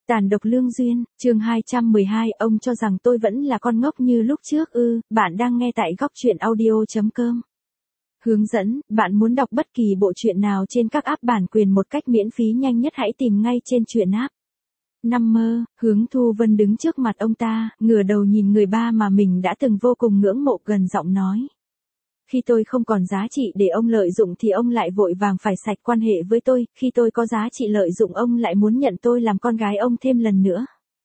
Tàn độc lương duyên, chương 212, ông cho rằng tôi vẫn là con ngốc như lúc trước ư? Bạn đang nghe tại góc truyện audio.com. Hướng dẫn, bạn muốn đọc bất kỳ bộ truyện nào trên các app bản quyền một cách miễn phí nhanh nhất hãy tìm ngay trên truyện app. Năm mơ, Hướng Thu Vân đứng trước mặt ông ta, ngửa đầu nhìn người ba mà mình đã từng vô cùng ngưỡng mộ, gần giọng nói. Khi tôi không còn giá trị để ông lợi dụng thì ông lại vội vàng phải sạch quan hệ với tôi, khi tôi có giá trị lợi dụng ông lại muốn nhận tôi làm con gái ông thêm lần nữa.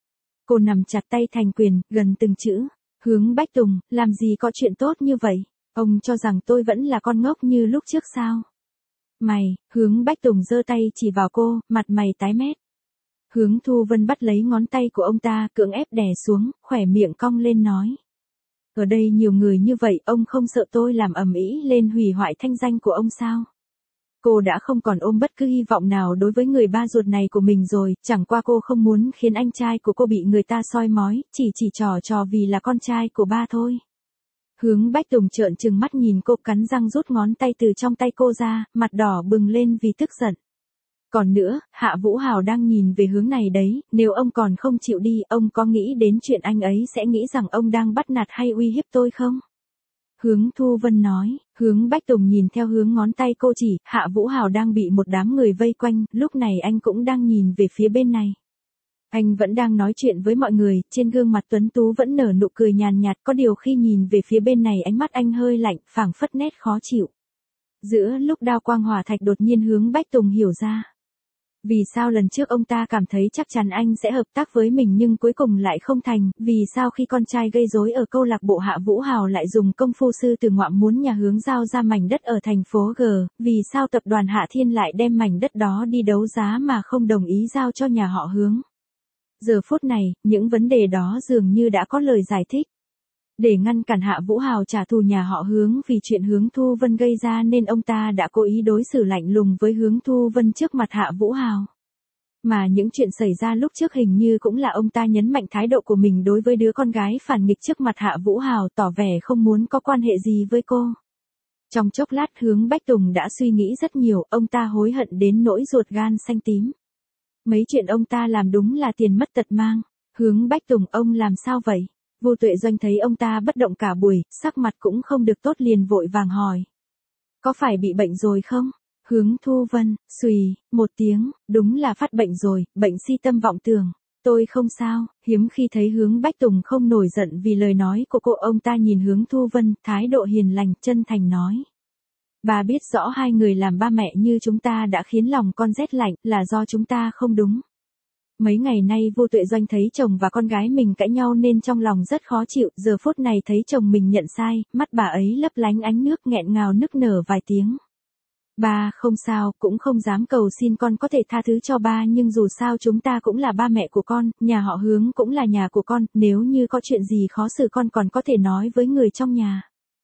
Cô nắm chặt tay thành quyền, gần từng chữ. Hướng Bách Tùng, làm gì có chuyện tốt như vậy? Ông cho rằng tôi vẫn là con ngốc như lúc trước sao? Mày, Hướng Bách Tùng giơ tay chỉ vào cô, mặt mày tái mét. Hướng Thu Vân bắt lấy ngón tay của ông ta, cưỡng ép đè xuống, khỏe miệng cong lên nói. Ở đây nhiều người như vậy, ông không sợ tôi làm ầm ĩ lên hủy hoại thanh danh của ông sao? Cô đã không còn ôm bất cứ hy vọng nào đối với người ba ruột này của mình rồi, chẳng qua cô không muốn khiến anh trai của cô bị người ta soi mói, chỉ trò vì là con trai của ba thôi. Hướng Bách Tùng trợn trừng mắt nhìn cô, cắn răng rút ngón tay từ trong tay cô ra, mặt đỏ bừng lên vì tức giận. Còn nữa, Hạ Vũ Hào đang nhìn về hướng này đấy, nếu ông còn không chịu đi, ông có nghĩ đến chuyện anh ấy sẽ nghĩ rằng ông đang bắt nạt hay uy hiếp tôi không? Hướng Thu Vân nói. Hướng Bách Tùng nhìn theo hướng ngón tay cô chỉ, Hạ Vũ Hào đang bị một đám người vây quanh, lúc này anh cũng đang nhìn về phía bên này. Anh vẫn đang nói chuyện với mọi người, trên gương mặt tuấn tú vẫn nở nụ cười nhàn nhạt, có điều khi nhìn về phía bên này ánh mắt anh hơi lạnh, phảng phất nét khó chịu. Giữa lúc đao quang hỏa thạch đột nhiên Hướng Bách Tùng hiểu ra. Vì sao lần trước ông ta cảm thấy chắc chắn anh sẽ hợp tác với mình nhưng cuối cùng lại không thành, vì sao khi con trai gây rối ở câu lạc bộ Hạ Vũ Hào lại dùng công phu sư tử ngoạm muốn nhà Hướng giao ra mảnh đất ở thành phố G, vì sao tập đoàn Hạ Thiên lại đem mảnh đất đó đi đấu giá mà không đồng ý giao cho nhà họ Hướng. Giờ phút này, những vấn đề đó dường như đã có lời giải thích. Để ngăn cản Hạ Vũ Hào trả thù nhà họ Hướng vì chuyện Hướng Thu Vân gây ra nên ông ta đã cố ý đối xử lạnh lùng với Hướng Thu Vân trước mặt Hạ Vũ Hào. Mà những chuyện xảy ra lúc trước hình như cũng là ông ta nhấn mạnh thái độ của mình đối với đứa con gái phản nghịch trước mặt Hạ Vũ Hào, tỏ vẻ không muốn có quan hệ gì với cô. Trong chốc lát Hướng Bách Tùng đã suy nghĩ rất nhiều, ông ta hối hận đến nỗi ruột gan xanh tím. Mấy chuyện ông ta làm đúng là tiền mất tật mang. Hướng Bách Tùng, ông làm sao vậy? Vô Tuệ Doanh thấy ông ta bất động cả buổi, sắc mặt cũng không được tốt liền vội vàng hỏi. Có phải bị bệnh rồi không? Hướng Thu Vân, xùy, một tiếng, đúng là phát bệnh rồi, bệnh si tâm vọng tưởng. Tôi không sao, hiếm khi thấy Hướng Bách Tùng không nổi giận vì lời nói của cô. Ông ta nhìn Hướng Thu Vân, thái độ hiền lành, chân thành nói. Bà biết rõ hai người làm ba mẹ như chúng ta đã khiến lòng con rét lạnh, là do chúng ta không đúng. Mấy ngày nay Vô Tuệ Doanh thấy chồng và con gái mình cãi nhau nên trong lòng rất khó chịu, giờ phút này thấy chồng mình nhận sai, mắt bà ấy lấp lánh ánh nước, nghẹn ngào nức nở vài tiếng. Ba không sao, cũng không dám cầu xin con có thể tha thứ cho ba, nhưng dù sao chúng ta cũng là ba mẹ của con, nhà họ Hướng cũng là nhà của con, nếu như có chuyện gì khó xử con còn có thể nói với người trong nhà.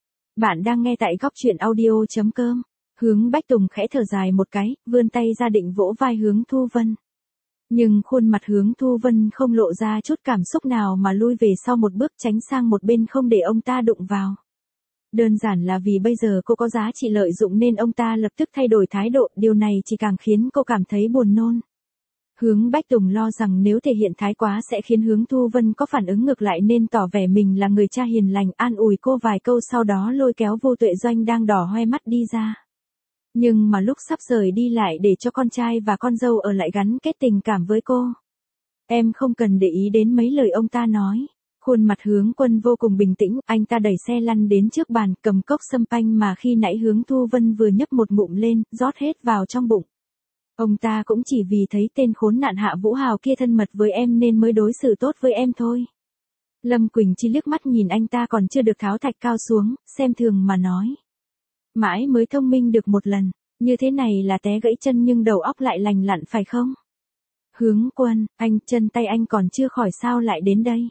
Bạn đang nghe tại góc truyện audio.com. Hướng Bách Tùng khẽ thở dài một cái, vươn tay ra định vỗ vai Hướng Thu Vân. Nhưng khuôn mặt Hướng Thu Vân không lộ ra chút cảm xúc nào mà lui về sau một bước, tránh sang một bên không để ông ta đụng vào. Đơn giản là vì bây giờ cô có giá trị lợi dụng nên ông ta lập tức thay đổi thái độ, điều này chỉ càng khiến cô cảm thấy buồn nôn. Hướng Bách Tùng lo rằng nếu thể hiện thái quá sẽ khiến Hướng Thu Vân có phản ứng ngược lại nên tỏ vẻ mình là người cha hiền lành, an ủi cô vài câu sau đó lôi kéo Vô Tuệ Doanh đang đỏ hoe mắt đi ra. Nhưng mà lúc sắp rời đi lại để cho con trai và con dâu ở lại gắn kết tình cảm với cô. Em không cần để ý đến mấy lời ông ta nói. Khuôn mặt Hướng Quân vô cùng bình tĩnh, anh ta đẩy xe lăn đến trước bàn, cầm cốc sâm panh mà khi nãy Hướng Thu Vân vừa nhấp một ngụm lên, rót hết vào trong bụng. Ông ta cũng chỉ vì thấy tên khốn nạn Hạ Vũ Hào kia thân mật với em nên mới đối xử tốt với em thôi. Lâm Quỳnh Chi liếc mắt nhìn anh ta còn chưa được tháo thạch cao xuống, xem thường mà nói. Mãi mới thông minh được một lần, như thế này là té gãy chân nhưng đầu óc lại lành lặn phải không? Hướng Quân, anh, chân tay anh còn chưa khỏi sao lại đến đây?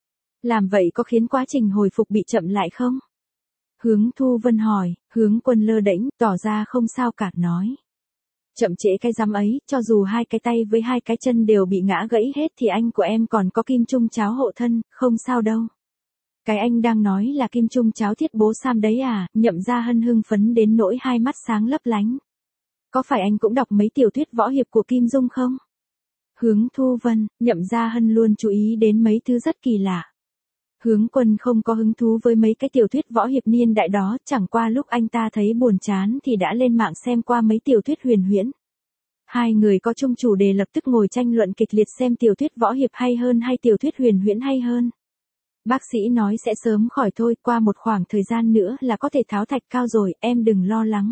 Làm vậy có khiến quá trình hồi phục bị chậm lại không? Hướng Thu Vân hỏi. Hướng Quân lơ đễnh, tỏ ra không sao cả, nói. Chậm trễ cái rắm ấy, cho dù hai cái tay với hai cái chân đều bị ngã gãy hết thì anh của em còn có kim trung cháo hộ thân, không sao đâu. Cái anh đang nói là kim trung cháo thiết bố Sam đấy à? Nhậm Gia Hân hưng phấn đến nỗi hai mắt sáng lấp lánh. Có phải anh cũng đọc mấy tiểu thuyết võ hiệp của Kim Dung không? Hướng Thu Vân, Nhậm Gia Hân luôn chú ý đến mấy thứ rất kỳ lạ. Hướng Quân không có hứng thú với mấy cái tiểu thuyết võ hiệp niên đại đó, chẳng qua lúc anh ta thấy buồn chán thì đã lên mạng xem qua mấy tiểu thuyết huyền huyễn. Hai người có chung chủ đề lập tức ngồi tranh luận kịch liệt xem tiểu thuyết võ hiệp hay hơn hay tiểu thuyết huyền huyễn hay hơn. Bác sĩ nói sẽ sớm khỏi thôi, qua một khoảng thời gian nữa là có thể tháo thạch cao rồi, em đừng lo lắng.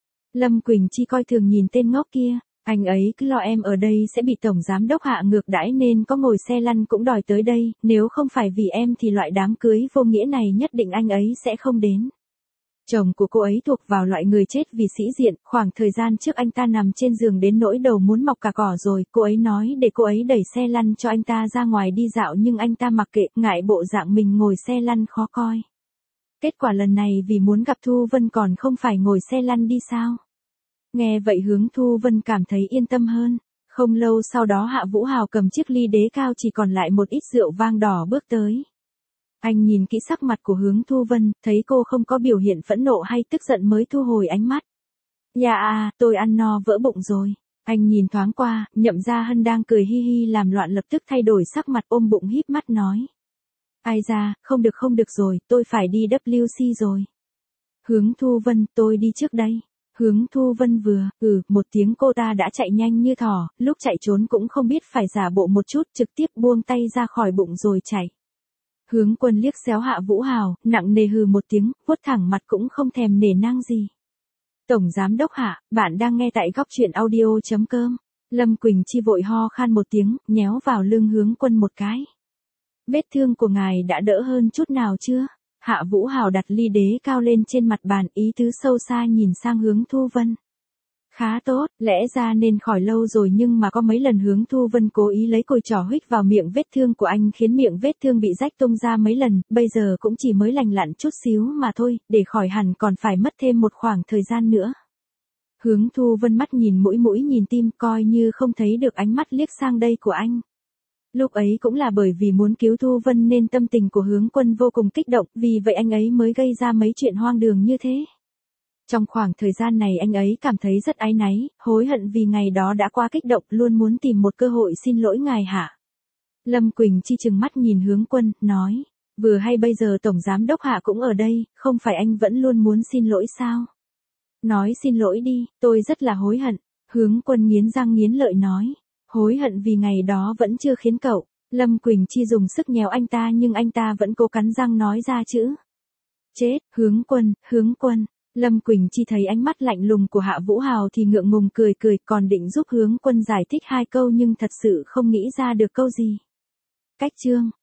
Lâm Quỳnh Chi coi thường nhìn tên ngốc kia, anh ấy cứ lo em ở đây sẽ bị tổng giám đốc hạ ngược đãi nên có ngồi xe lăn cũng đòi tới đây, nếu không phải vì em thì loại đám cưới vô nghĩa này nhất định anh ấy sẽ không đến. Chồng của cô ấy thuộc vào loại người chết vì sĩ diện, khoảng thời gian trước anh ta nằm trên giường đến nỗi đầu muốn mọc cả cỏ rồi, cô ấy nói để cô ấy đẩy xe lăn cho anh ta ra ngoài đi dạo nhưng anh ta mặc kệ, ngại bộ dạng mình ngồi xe lăn khó coi. Kết quả lần này vì muốn gặp Thu Vân còn không phải ngồi xe lăn đi sao? Nghe vậy Hướng Thu Vân cảm thấy yên tâm hơn. Không lâu sau đó Hạ Vũ Hào cầm chiếc ly đế cao chỉ còn lại một ít rượu vang đỏ bước tới. Anh nhìn kỹ sắc mặt của Hướng Thu Vân, thấy cô không có biểu hiện phẫn nộ hay tức giận mới thu hồi ánh mắt. Dạ à, tôi ăn no vỡ bụng rồi. Anh nhìn thoáng qua, Nhậm Gia Hân đang cười hi hi làm loạn lập tức thay đổi sắc mặt ôm bụng híp mắt nói. Ai ra, không được rồi, tôi phải đi WC rồi. Hướng Thu Vân, tôi đi trước đây. Hướng Thu Vân vừa, một tiếng cô ta đã chạy nhanh như thỏ, lúc chạy trốn cũng không biết phải giả bộ một chút trực tiếp buông tay ra khỏi bụng rồi chạy. Hướng Quân liếc xéo Hạ Vũ Hào, nặng nề hừ một tiếng, vuốt thẳng mặt cũng không thèm nể nang gì. Tổng Giám Đốc Hạ, bạn đang nghe tại góc truyện audio.com. Lâm Quỳnh Chi vội ho khan một tiếng, nhéo vào lưng Hướng Quân một cái. Vết thương của ngài đã đỡ hơn chút nào chưa? Hạ Vũ Hào đặt ly đế cao lên trên mặt bàn, ý tứ sâu xa nhìn sang Hướng Thu Vân. Khá tốt, lẽ ra nên khỏi lâu rồi nhưng mà có mấy lần Hướng Thu Vân cố ý lấy cùi trỏ huých vào miệng vết thương của anh khiến miệng vết thương bị rách tung ra mấy lần, bây giờ cũng chỉ mới lành lặn chút xíu mà thôi, để khỏi hẳn còn phải mất thêm một khoảng thời gian nữa. Hướng Thu Vân mắt nhìn mũi nhìn tim coi như không thấy được ánh mắt liếc sang đây của anh. Lúc ấy cũng là bởi vì muốn cứu Thu Vân nên tâm tình của Hướng Quân vô cùng kích động, vì vậy anh ấy mới gây ra mấy chuyện hoang đường như thế. Trong khoảng thời gian này anh ấy cảm thấy rất áy náy, hối hận vì ngày đó đã quá kích động, luôn muốn tìm một cơ hội xin lỗi ngài Hạ. Lâm Quỳnh Chi trừng mắt nhìn Hướng Quân, nói, vừa hay bây giờ Tổng Giám Đốc Hạ cũng ở đây, không phải anh vẫn luôn muốn xin lỗi sao? Nói xin lỗi đi, tôi rất là hối hận. Hướng Quân nghiến răng nghiến lợi nói, hối hận vì ngày đó vẫn chưa khiến cậu. Lâm Quỳnh Chi dùng sức nhéo anh ta nhưng anh ta vẫn cố cắn răng nói ra chữ. Chết, Hướng Quân. Lâm Quỳnh Chi thấy ánh mắt lạnh lùng của Hạ Vũ Hào thì ngượng ngùng cười còn định giúp Hướng Quân giải thích hai câu nhưng thật sự không nghĩ ra được câu gì. Cách chương